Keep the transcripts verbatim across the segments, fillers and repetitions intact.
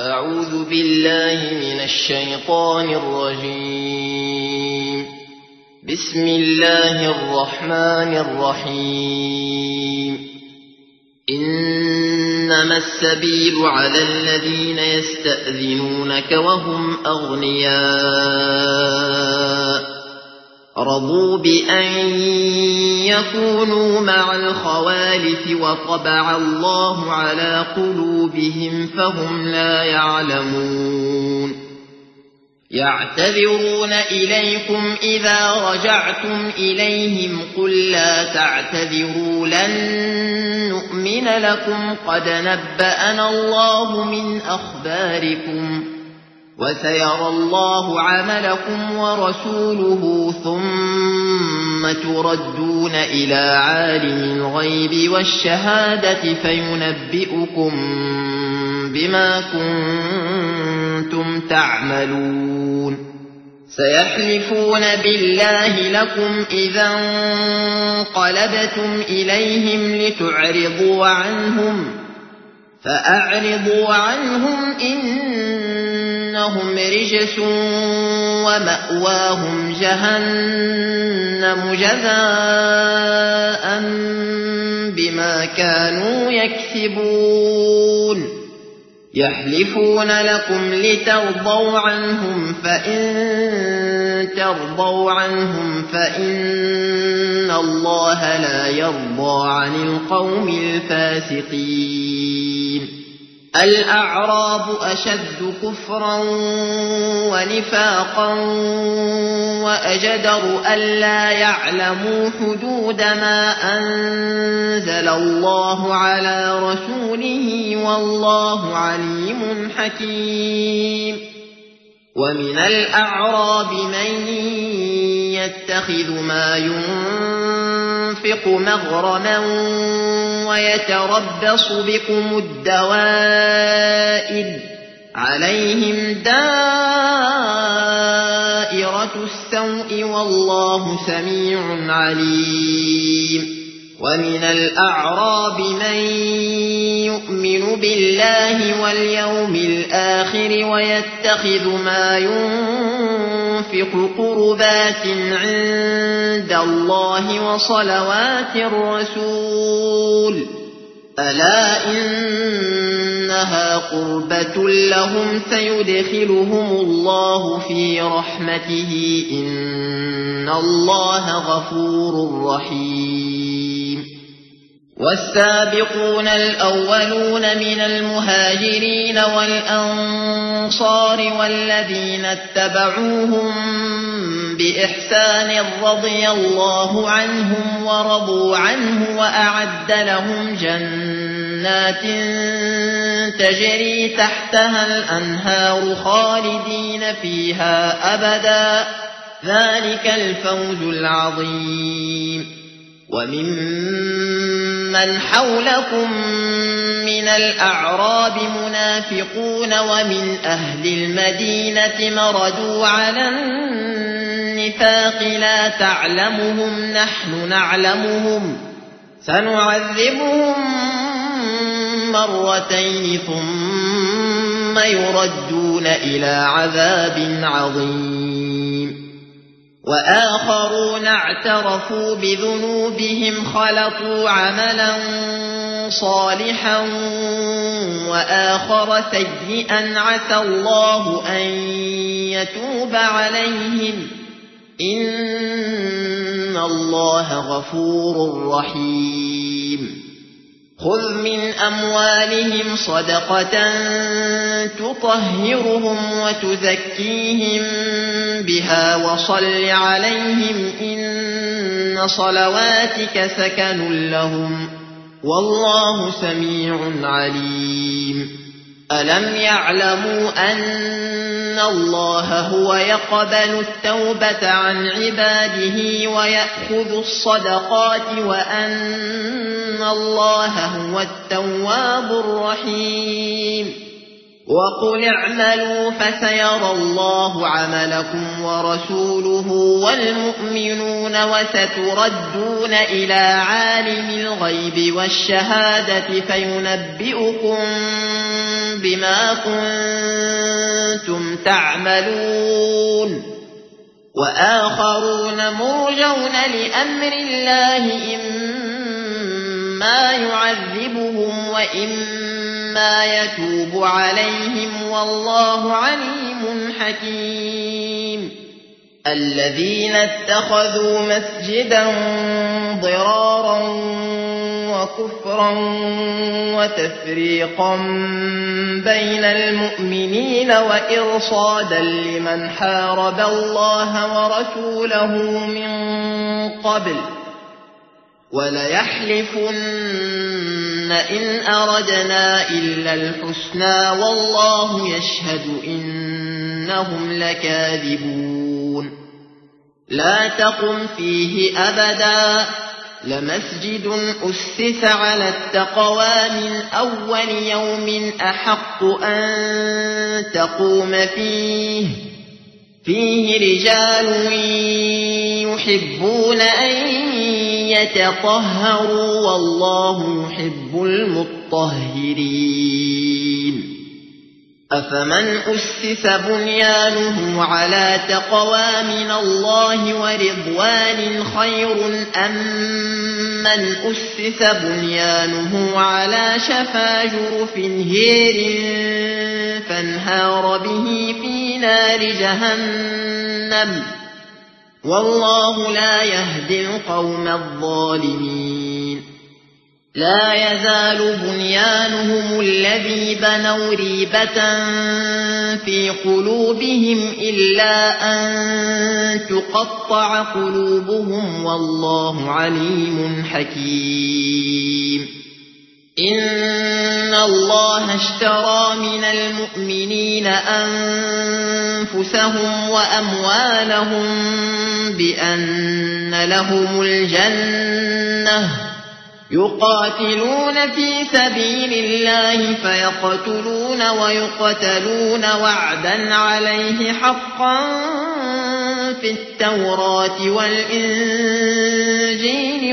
أعوذ بالله من الشيطان الرجيم. بسم الله الرحمن الرحيم. إنما السبيل على الذين يستأذنونك وهم أغنياء رضوا بأن يكونوا مع الخوالف وطبع الله على قلوبهم فهم لا يعلمون. يعتذرون إليكم إذا رجعتم إليهم قل لا تعتذروا لن نؤمن لكم قد نبأنا الله من أخباركم وسيرى الله عملكم ورسوله ثم تردون إلى عالم الغيب والشهادة فينبئكم بما كنتم تعملون. سيحلفون بالله لكم إذا انقلبتم إليهم لتعرضوا عنهم فأعرضوا عنهم إنهم رجس ومأواهم جهنم جزاء بما كانوا يكسبون. يحلفون لكم لترضوا عنهم فإن ترضوا عنهم فإن الله لا يرضى عن القوم الفاسقين. الأعراب أشد كفرا ونفاقا وأجدر ألا يعلموا حدود ما أنزل الله على رسوله والله عليم حكيم. ومن الأعراب من يتخذ ما ينفق مغرما ويتربص بكم الدوائر عليهم دائرة السوء والله سميع عليم. ومن الأعراب من يؤمن بالله واليوم الآخر ويتخذ ما ينفق قربات عند الله وصلوات الرسول ألا إنها قربة لهم سيدخلهم الله في رحمته إن الله غفور رحيم. والسابقون الأولون من المهاجرين والأنصار والذين اتبعوهم بإحسان رضي الله عنهم ورضوا عنه وأعد لهم جنات تجري تحتها الأنهار خالدين فيها أبدا ذلك الفوز العظيم. وممن حولكم من الأعراب منافقون ومن أهل المدينة مردوا على النفاق لا تعلمهم نحن نعلمهم سنعذبهم مرتين ثم يردون إلى عذاب عظيم. وآخرون اعترفوا بذنوبهم خلطوا عملا صالحا وآخر سيئا عسى الله أن يتوب عليهم إن الله غفور رحيم. خذ من أموالهم صدقة تطهرهم وتزكيهم بها وصل عليهم إن صلواتك سكن لهم والله سميع عليم. ألم يعلموا أن الله هو يقبل التوبة عن عباده ويأخذ الصدقات وأن الله هو التواب الرحيم. وقل اعملوا فسيرى الله عملكم ورسوله والمؤمنون وستردون إلى عالم الغيب والشهادة فينبئكم بما كنتم تعملون وآخرون مرجون لأمر الله إما يعذبهم وإما يتوب عليهم والله عليم حكيم الذين اتخذوا مسجدا ضرارا وكفرا وتفريقا بين المؤمنين وإرصادا لمن حارب الله ورسوله من قبل وليحلفن إن أردنا إلا الحسنى والله يشهد إنهم لكاذبون لا تقم فيه أبدا لمسجد أسس على التقوى من أول يوم أحق أن تقوم فيه فيه رجال يحبون أن يتطهروا والله يحب المطهرين أفمن أسس بنيانه على تقوى من الله ورضوان خير أم من أسس بنيانه على شفا جرف هير فانهار به في نار جهنم والله لا يهدي القوم الظالمين لا يزال بنيانهم الذي بنوا ريبة في قلوبهم إلا أن تقطع قلوبهم والله عليم حكيم إن الله اشترى من المؤمنين أنفسهم وأموالهم بأن لهم الجنة يقاتلون في سبيل الله فيقتلون ويقتلون وعدا عليه حقا في التوراة والإنجيل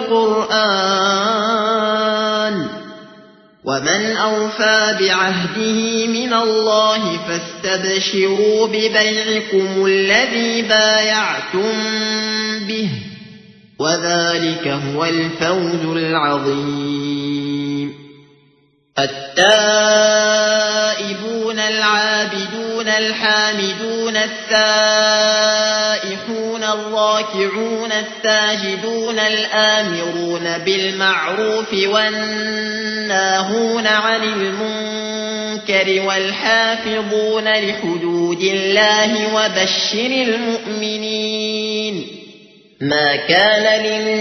والقرآن ومن أوفى بعهده من الله فاستبشروا ببيعكم الذي بايعتم به وذلك هو الفوز العظيم التائبون العابدون الحامدون السائحون الراكعون الساجدون الآمرون بالمعروف والناهون عن المنكر والحافظون لحدود الله وبشر المؤمنين ما كان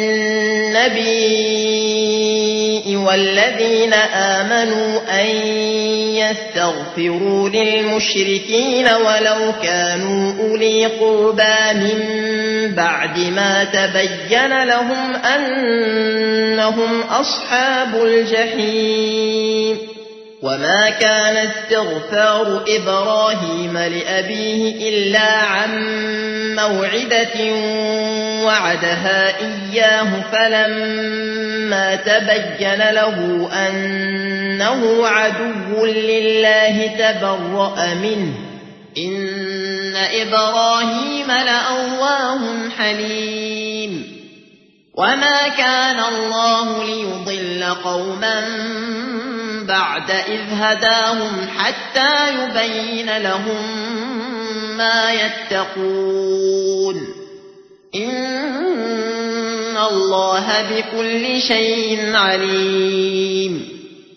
للنبي والذين آمنوا أن يستغفروا للمشركين ولو كانوا أولي قربى من بعد ما تبين لهم أنهم أصحاب الجحيم وما كان استغفار إبراهيم لأبيه إلا عن موعدة وعدها إياه فلما تبين له أنه عدو لله تبرأ منه إن إبراهيم لأواه حليم وما كان الله ليضل قوما بعد إذ هداهم حتى يبين لهم ما يتقون إن الله بكل شيء عليم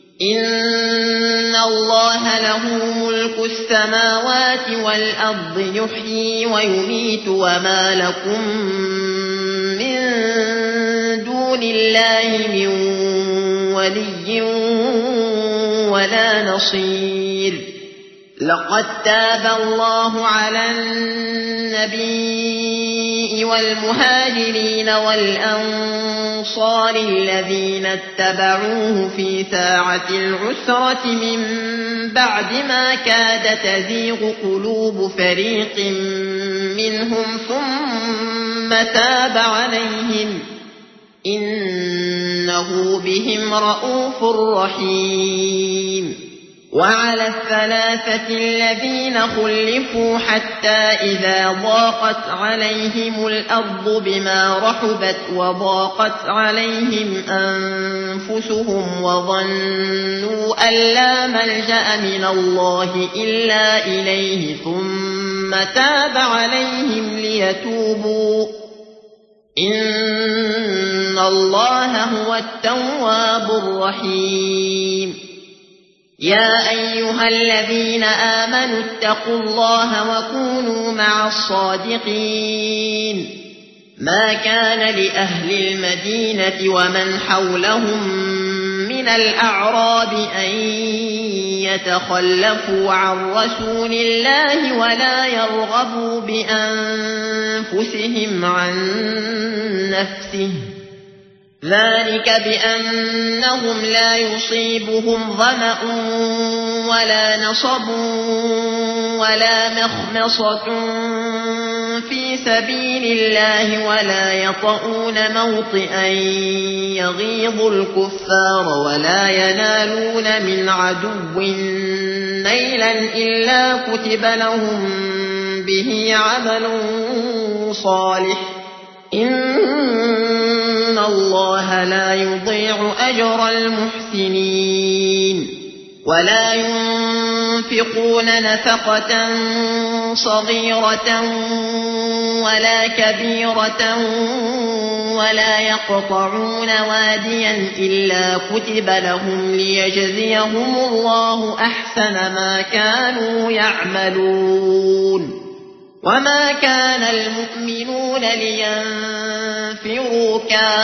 إن الله له ملك السماوات والأرض يحيي ويميت وما لكم من دون الله من ولي ولا نصير لقد تاب الله على النبي والمهاجرين والأنصار الذين اتبعوه في ساعة العسرة من بعد ما كاد تزيغ قلوب فريق منهم ثم تاب عليهم إنه بهم رءوف رحيم وعلى الثلاثة الذين خلفوا حتى إذا ضاقت عليهم الأرض بما رحبت وضاقت عليهم أنفسهم وظنوا أن لا ملجأ من الله إلا إليه ثم تاب عليهم ليتوبوا إن الله هو التواب الرحيم. يا أيها الذين آمنوا اتقوا الله وكونوا مع الصادقين. ما كان لأهل المدينة ومن حولهم من الأعراب أن يتخلفوا عن رسول الله ولا يرغبوا بأنفسهم عن نفسه، ذلك بأنهم لا يصيبهم ظمأ ولا نصب ولا مخمصة في سبيل الله ولا يطؤون موطئا يغيظ الكفار ولا ينالون من عدو نيلا إلا كتب لهم به عمل صالح إن الله لا يضيع أجر المحسنين. ولا ينفقون نفقة صغيرة ولا كبيرة ولا يقطعون واديا إلا كتب لهم ليجزيهم الله أحسن ما كانوا يعملون. وما كان المؤمنون لينفروا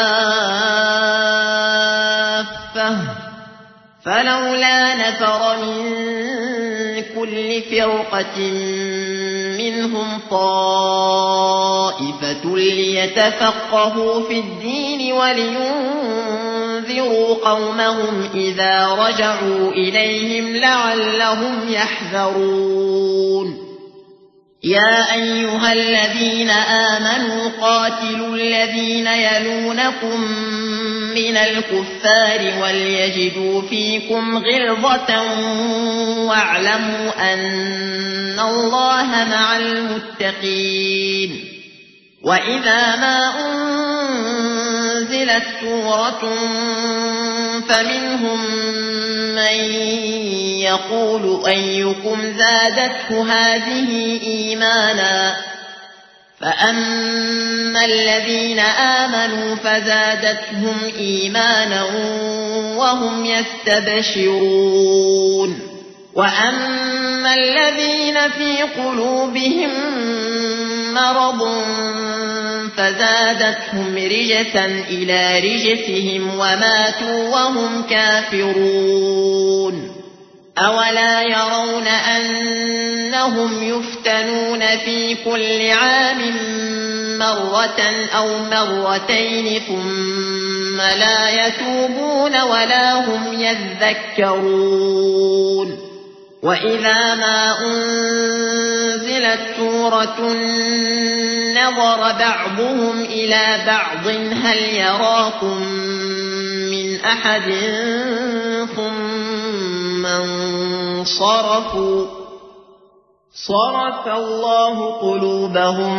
كافة فلولا نفر من كل فرقة منهم طائفة ليتفقهوا في الدين ولينذروا قومهم إذا رجعوا إليهم لعلهم يحذرون. يا أيها الذين آمنوا قاتلوا الذين يلونكم من الكفار وليجدوا فيكم غلظة واعلموا أن الله مع المتقين. وإذا ما أنزلت سورة فمنهم من يقول أيكم زادته هذه إيمانا فأما الذين آمنوا فزادتهم إيمانا وهم يستبشرون. وأما الذين في قلوبهم مرض فزادتهم رجسا إلى رجسهم وماتوا وهم كافرون. أولا يرون أنهم يفتنون في كل عام مرة أو مرتين ثم لا يتوبون ولا هم يذكرون. وإذا ما أنزلت سورة نظر بعضهم إلى بعض هل يراكم من أحد ثم انصرفوا صرف الله قلوبهم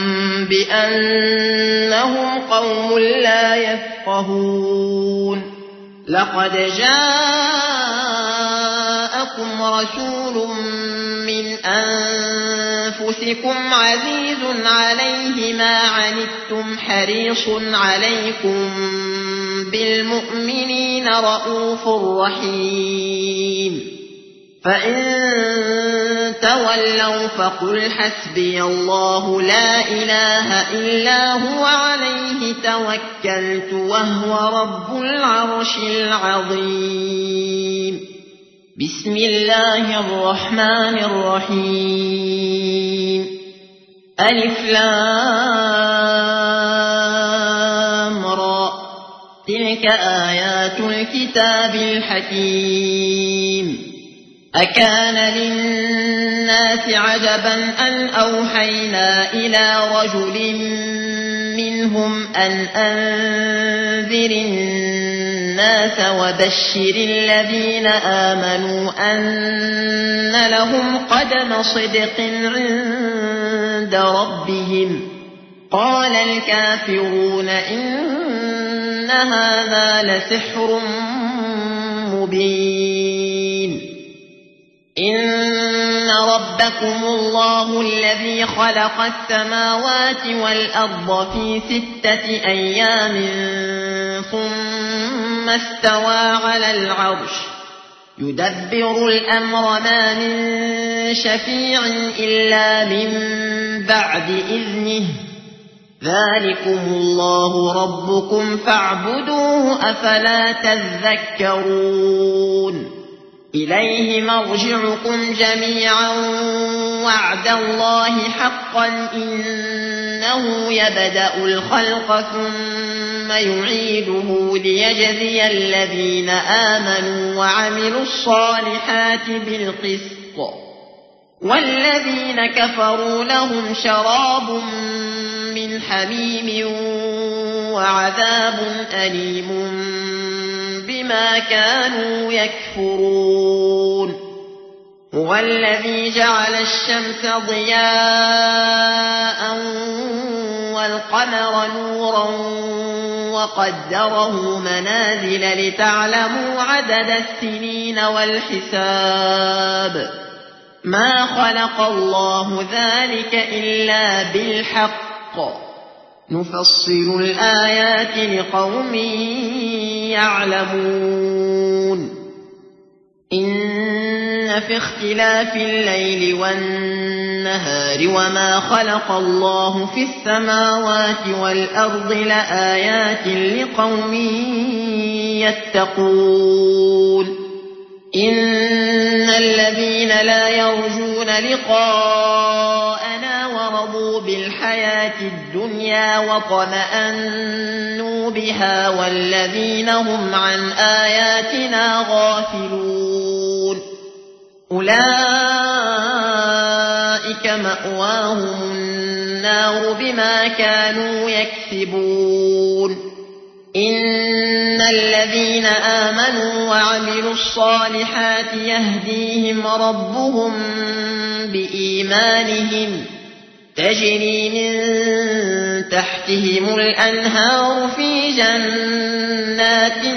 بأنهم قوم لا يفقهون. لقد جاءكم رسول من أنفسكم عزيز عليه ما عنتم حريص عليكم بالمؤمنين رؤوف رحيم. فإن تولوا فقل حسبي الله لا إله إلا هو عليه توكلت وهو رب العرش العظيم. بسم الله الرحمن الرحيم. ألف لام را تلك آيات الكتاب الحكيم. أكان للناس عجبا أن أوحينا إلى رجل منهم أن أنذر الناس وبشر الذين آمنوا أن لهم قدم صدق عند ربهم قال الكافرون إن هذا لسحر مبين إن ربكم الله الذي خلق السماوات والأرض في ستة أيام ثم استوى على العرش يدبر الأمر ما من شفيع إلا من بعد إذنه ذلكم الله ربكم فاعبدوه أفلا تذكرون إليه مرجعكم جميعا وعد الله حقا إنه يبدأ الخلق ثم يعيده ليجزي الذين آمنوا وعملوا الصالحات بالقسط والذين كفروا لهم شراب من حميم وعذاب أليم بما كانوا يكفرون هو الذي جعل الشمس ضياء والقمر نورا وقدره منازل لتعلموا عدد السنين والحساب ما خلق الله ذلك إلا بالحق نفصل الآيات لقوم يعلمون إن في اختلاف الليل والنهار وما خلق الله في السماوات والأرض لآيات لقوم يتقون إن الذين لا يرجون لقاءنا ورضوا بالحياة الدنيا وطمأنوا بها والذين هم عن آياتنا غافلون أولئك مأواهم النار بما كانوا يكسبون إن الذين آمنوا وعملوا الصالحات يهديهم ربهم بإيمانهم تجري من تحتهم الأنهار في جنات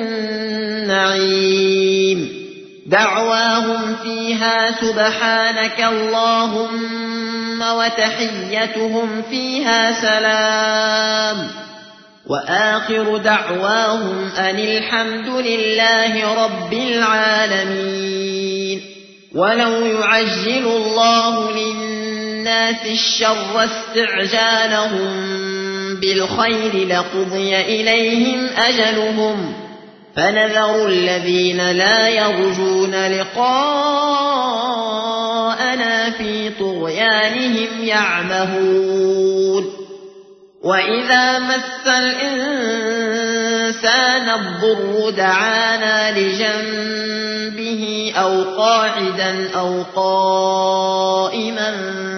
النعيم دعواهم فيها سبحانك اللهم وتحيتهم فيها سلام وآخر دعواهم أن الحمد لله رب العالمين ولو يعجل الله للناس الشر استعجالهم بالخير لقضي إليهم أجلهم فنذر الذين لا يرجون لقاءنا في طغيانهم يعمهون وإذا مس الإنسان الضر دعانا لجنبه أو قاعدا أو قائما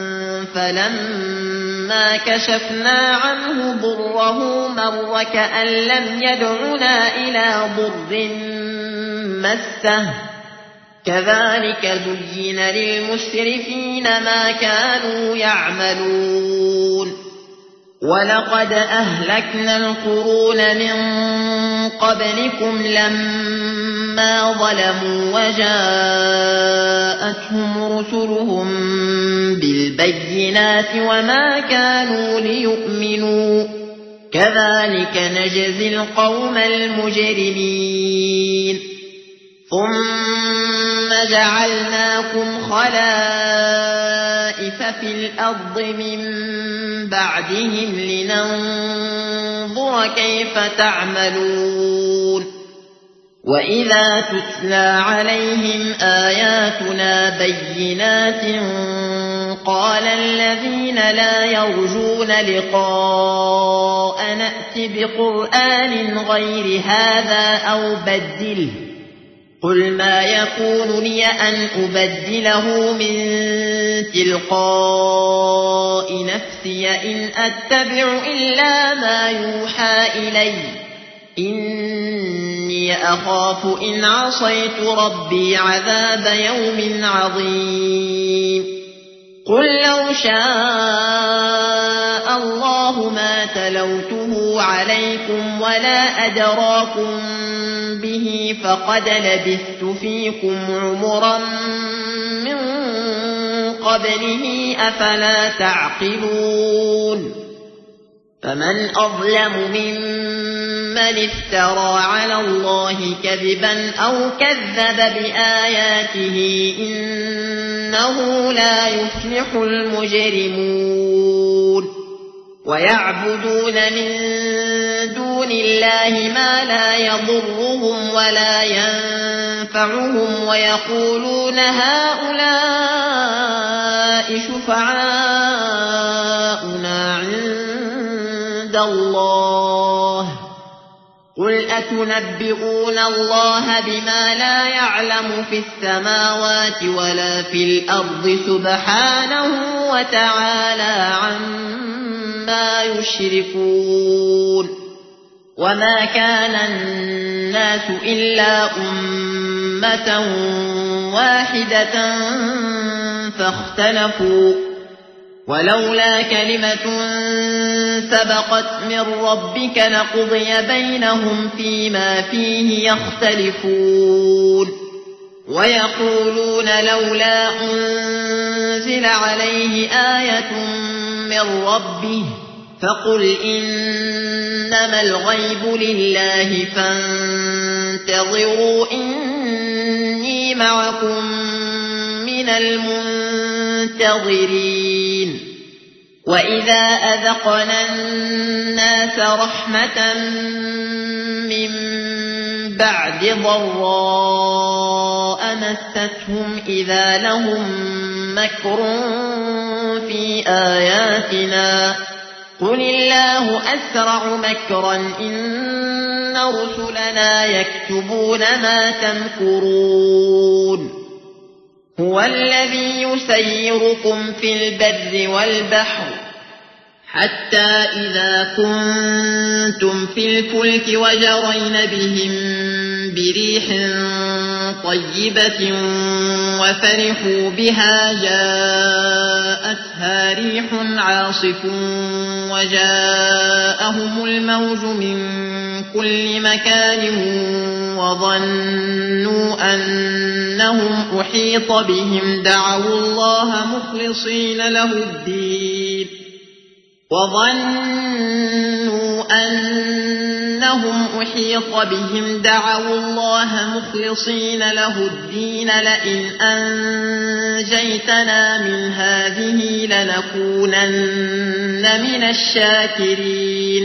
فلما كشفنا عنه ضره مر كأن لم يدعنا إلى ضر مسه كذلك زين للمسرفين ما كانوا يعملون ولقد أهلكنا القرون من قبلكم لما ظلموا وجاءتهم رسلهم بالبينات وما كانوا ليؤمنوا كذلك نجزي القوم المجرمين ثم جعلناكم خلائف في الأرض من بعدهم لننظر كيف تعملون وإذا تتلى عليهم آياتنا بينات قال الذين لا يرجون لقاء نأت بقرآن غير هذا أو بدله قل ما يكون لي أن أبدله من تلقاء نفسي إن أتبع إلا ما يوحى إلي إني إني أخاف إن عصيت ربي عذاب يوم عظيم قل لو شاء الله ما تلوته عليكم ولا أدراكم به فقد لبثت فيكم عمرا من قبله أفلا تعقلون فمن أظلم ممن افترى على الله كذبا أو كذب بآياته إنه لا يفلح المجرمون ويعبدون من دون الله ما لا يضرهم ولا ينفعهم ويقولون هؤلاء شفعاؤنا عند الله قل أتنبئون الله بما لا يعلم في السماوات ولا في الأرض سبحانه وتعالى عما يشركون وما كان الناس إلا أمة واحدة فاختلفوا ولولا كلمة سبقت من ربك لقضي بينهم فيما فيه يختلفون ويقولون لولا أنزل عليه آية من ربه فقل إنما الغيب لله فانتظروا إني معكم من المنتظرين وإذا أذقنا الناس رحمة من بعد ضراء مستهم إذا لهم مكر في آياتنا قل الله أسرع مكرا إن رسلنا يكتبون ما تمكرون هو الذي يسيركم في البر والبحر حتى إذا كنتم في الفلك وجرين بهم بريح طيبة وفرحوا بها جاءتها ريح عاصف وجاءهم الموج من كل مكان وظنوا أنهم أحيط بهم دعوا الله مخلصين له الدين وظنوا أنهم أحيط بهم دعوا الله مخلصين له الدين لئن أنجيتنا من هذه لنكونن من الشاكرين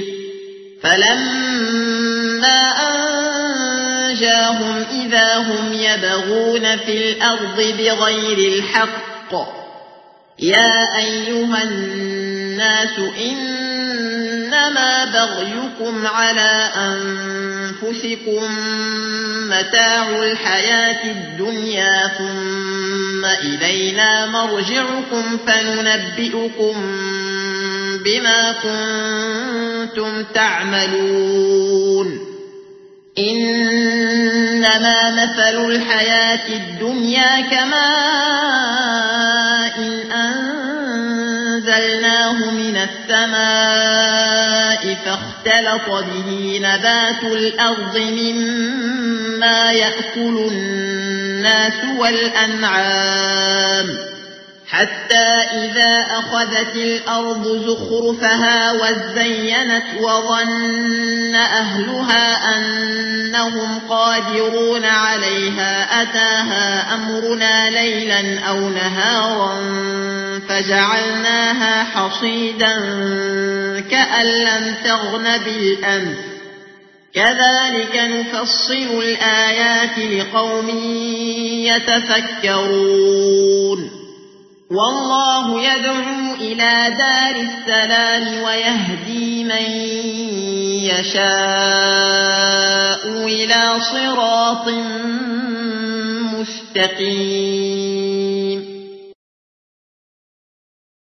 فلما أنجاهم إذا هم يبغون في الأرض بغير الحق يا أيها الناس إنما بغيكم على أنفسكم متاع الحياة الدنيا ثم إلينا مرجعكم فننبئكم بما كنتم تعملون إنما مثل الحياة الدنيا كماء إن أنزلناه من السماء فاختلط به نبات الأرض مما يأكل الناس والأنعام حتى إذا أخذت الأرض زخرفها وزينت وظن أهلها أنهم قادرون عليها أتاها أمرنا ليلا أو نهارا فجعلناها حصيدا كأن لم تغن بالأمس كذلك نفصل الآيات لقوم يتفكرون والله يدعو إلى دار السلام ويهدي من يشاء إلى صراط مستقيم